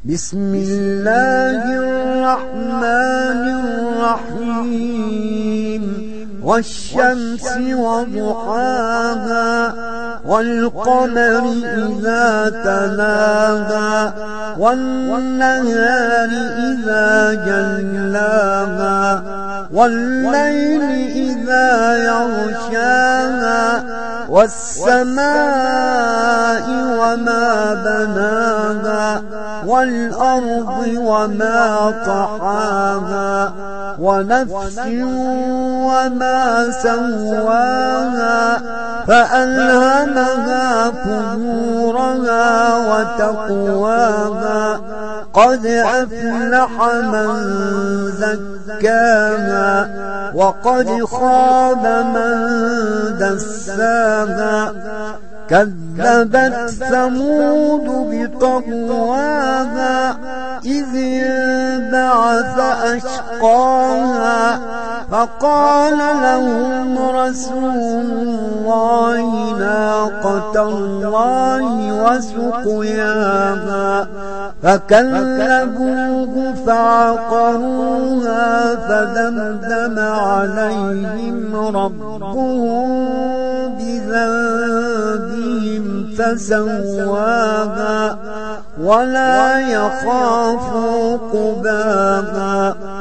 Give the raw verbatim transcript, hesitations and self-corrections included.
بسم الله الرحمن الرحيم والشمس وضحاها والقمر إذا تلاها والنهار إذا جلاها والليل إذا يغشاها والسماء وما بناها والأرض وما طحاها ونفس وما سواها فألهمها فجورها وتقواها قد أفلح من زكاها وقد خاب من دساها كذبت ثمود بطغواها إذ انبعث أشقاها فقال لهم رسول الله ناقة الله وسقياها فكذبوه فعقروها فدمدم عليهم ربهم بذنبهم فسواها ولا يخاف عقباها